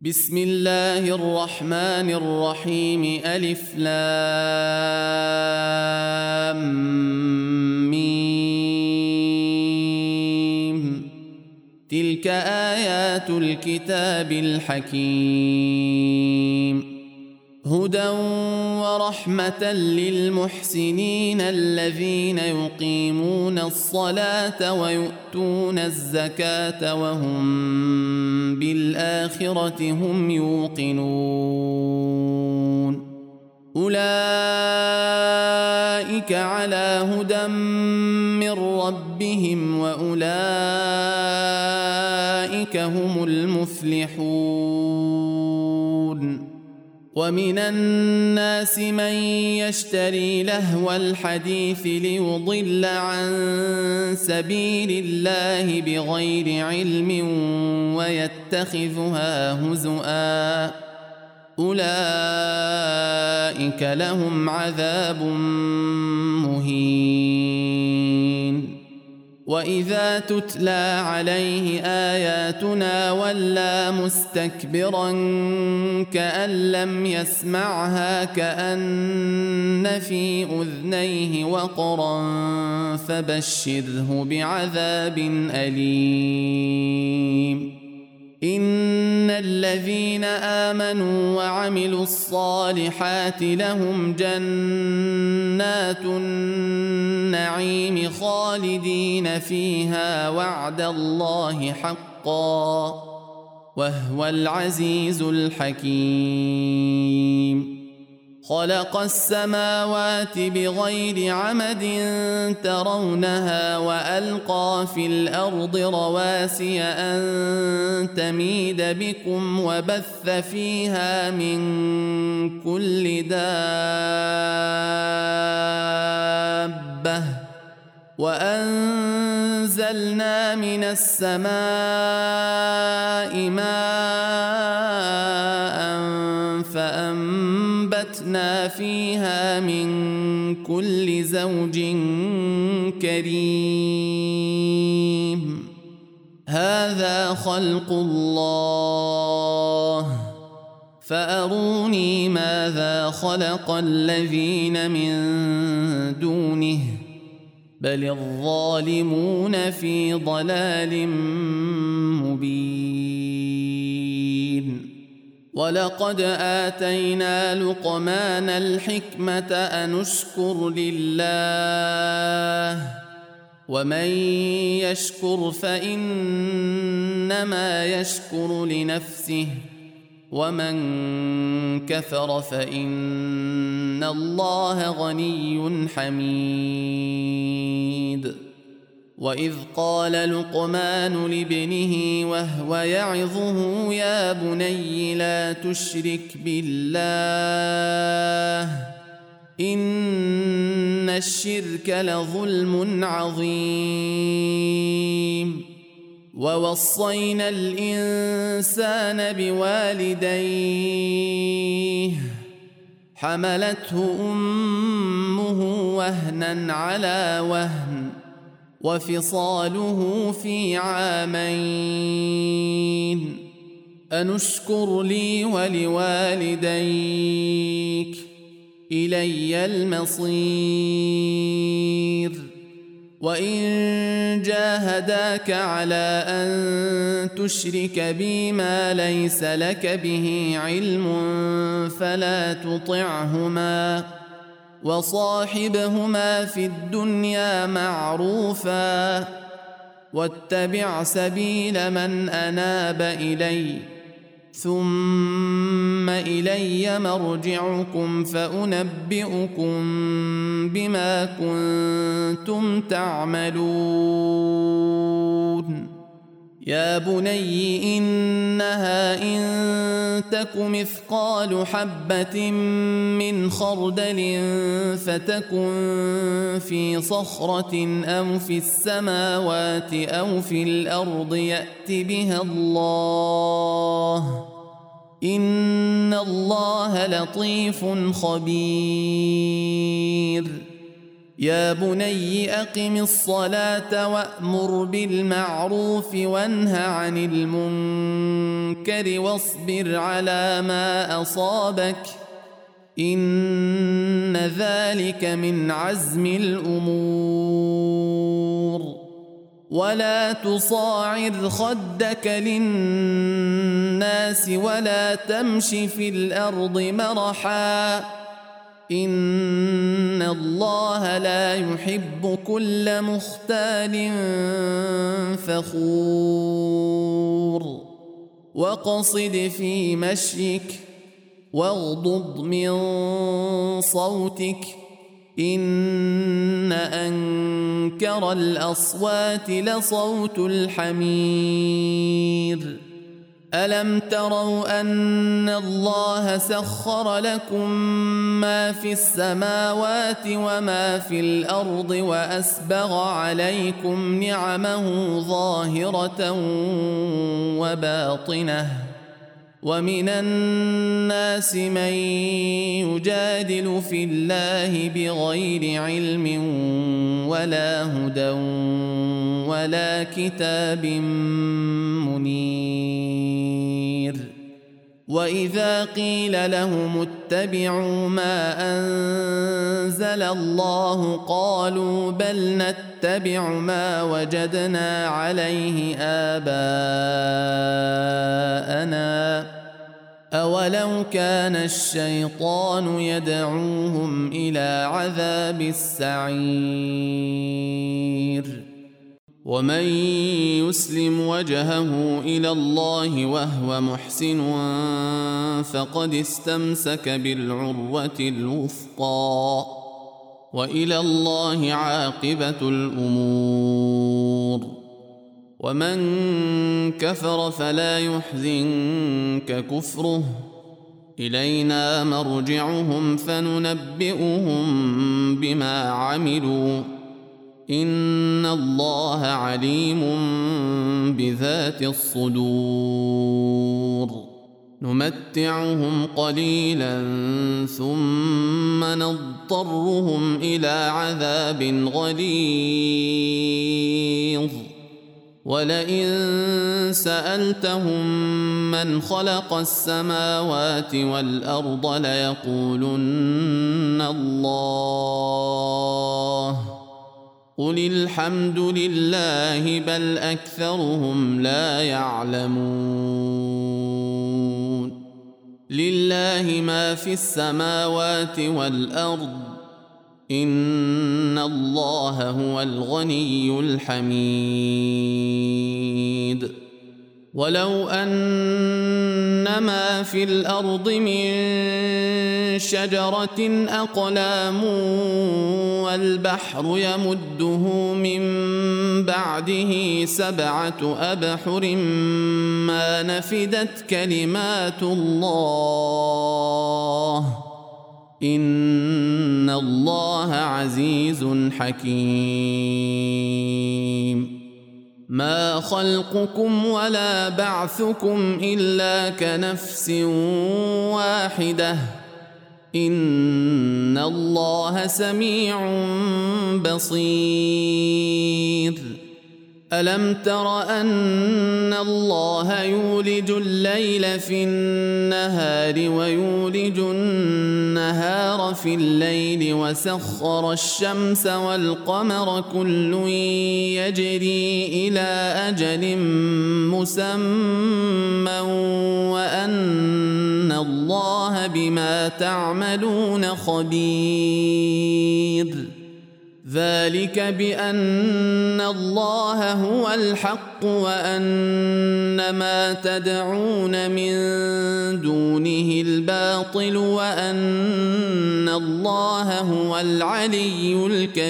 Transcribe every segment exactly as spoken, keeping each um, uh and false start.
بسم الله الرحمن الرحيم. ألف لام ميم. تلك آيات الكتاب الحكيم، هدى ورحمة للمحسنين الذين يقيمون الصلاة ويؤتون الزكاة وهم بالآخرة هم يوقنون. أولئك على هدى من ربهم وأولئك هم المفلحون. ومن الناس من يشتري لهو الحديث ليضل عن سبيل الله بغير علم ويتخذها هزؤا، أولئك لهم عذاب مهين. وإذا تتلى عليه آياتنا ولى مستكبرا كأن لم يسمعها كأن في أذنيه وقرا، فبشره بعذاب أليم. إن الذين آمنوا وعملوا الصالحات لهم جنات النعيم خالدين فيها وعد الله حقا، وهو العزيز الحكيم. خلق السماوات بغير عمد ترونها وألقى في الأرض رواسي أن تميد بكم وبث فيها من كل دابة، وأنزلنا من السماء ماء فأنبتنا فيها من كل زوج كريم. هذا خلق الله، فأروني ماذا خلق الذين من دونه، بل الظالمون في ضلال مبين. ولقد آتينا لقمان الحكمة أن اشكر لله، ومن يشكر فإنما يشكر لنفسه، ومن كفر فإن الله غني حميد. وإذ قال لقمان لابنه وهو يعظه يا بني لا تشرك بالله إن الشرك لظلم عظيم. ووصينا الإنسان بوالديه حملته أمه وهنا على وهن وفصاله في عامين أن اشكر لي ولوالديك إلي المصير. وإن جاهداك على أن تشرك بي ما ليس لك به علم فلا تطعهما، وصاحبهما في الدنيا معروفا، واتبع سبيل من أناب إلي، ثم إلي مرجعكم فأنبئكم بما كنتم تعملون. يا بني إنها إن تك مثقال حبة من خردل فتكن في صخرة أو في السماوات أو في الأرض يأت بها الله، إن الله لطيف خبير. يا بني أقم الصلاة وأمر بالمعروف وانه عن المنكر واصبر على ما أصابك إن ذلك من عزم الأمور ولا تصاعر خدك للناس ولا تمش في الأرض مرحا إن الله لا يحب كل مختال فخور وقصد في مشيك واغضض من صوتك إن أنكر الأصوات لصوت الحمير ألم تروا أن الله سخر لكم ما في السماوات وما في الأرض وأسبغ عليكم نعمه ظاهرة وباطنة ومن الناس من يجادل في الله بغير علم ولا هدى ولا كتاب منير وإذا قيل لهم اتبعوا ما أنزل الله قالوا بل نتبع ما وجدنا عليه آباءنا أولو كان الشيطان يدعوهم إلى عذاب السعير ومن يسلم وجهه إلى الله وهو محسن فقد استمسك بالعروة الوثقى وإلى الله عاقبة الأمور ومن كفر فلا يحزنك كفره إلينا مرجعهم فننبئهم بما عملوا إن الله عليم بذات الصدور نمتعهم قليلا ثم نضطرهم إلى عذاب غليظ ولئن سألتهم من خلق السماوات والأرض ليقولن الله قل الحمد لله بل أكثرهم لا يعلمون لله ما في السماوات والأرض إن الله هو الغني الحميد ولو أن ما في الأرض من شجرة أقلام والبحر يمده من بعده سبعة أبحر ما نفدت كلمات الله إن الله عزيز حكيم ما خلقكم ولا بعثكم إلا كنفس واحدة إن الله سميع بصير ألم تر أن الله يولج الليل في النهار ويولج النهار في الليل وسخر الشمس والقمر كل يجري إلى أجل مسمى وأن الله بما تعملون خبير ذلك بأن الله هو الحق وأن ما تدعون من دونه الباطل وأن الله هو العلي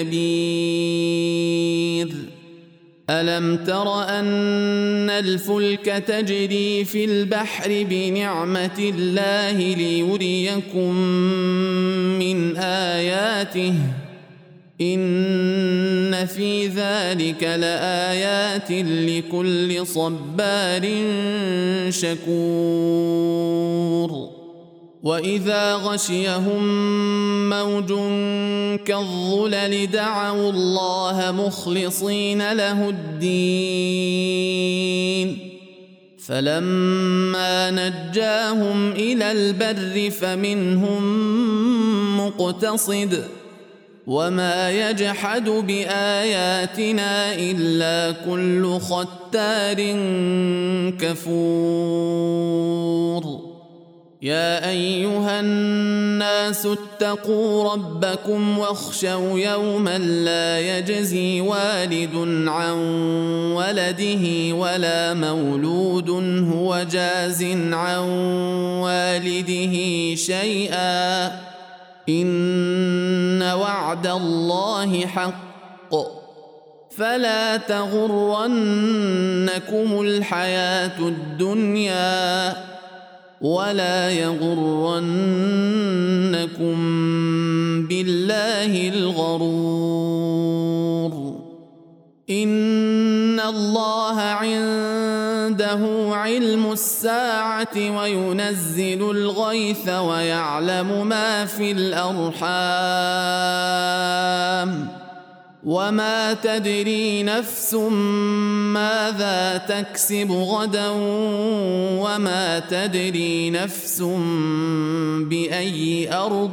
الكبير ألم تر أن الفلك تجري في البحر بنعمة الله ليريكم من آياته إن في ذلك لآيات لكل صبار شكور وإذا غشيهم موج كالظلل دعوا الله مخلصين له الدين فلما نجاهم إلى البر فمنهم مقتصد وما يجحد بآياتنا إلا كل ختار كفور يا أيها الناس اتقوا ربكم واخشوا يوما لا يجزي والد عن ولده ولا مولود هو جاز عن والده شيئا إن وعد الله حق فلا تغرنكم الحياة الدنيا ولا يغرنكم بالله الغرور إن الله عنده علم الساعة وينزل الغيث ويعلم ما في الأرحام وما تدري نفس ماذا تكسب غدا وما تدري نفس بأي أرض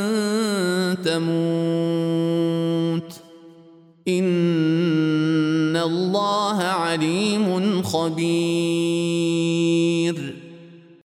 تموت إن الله عليم خبير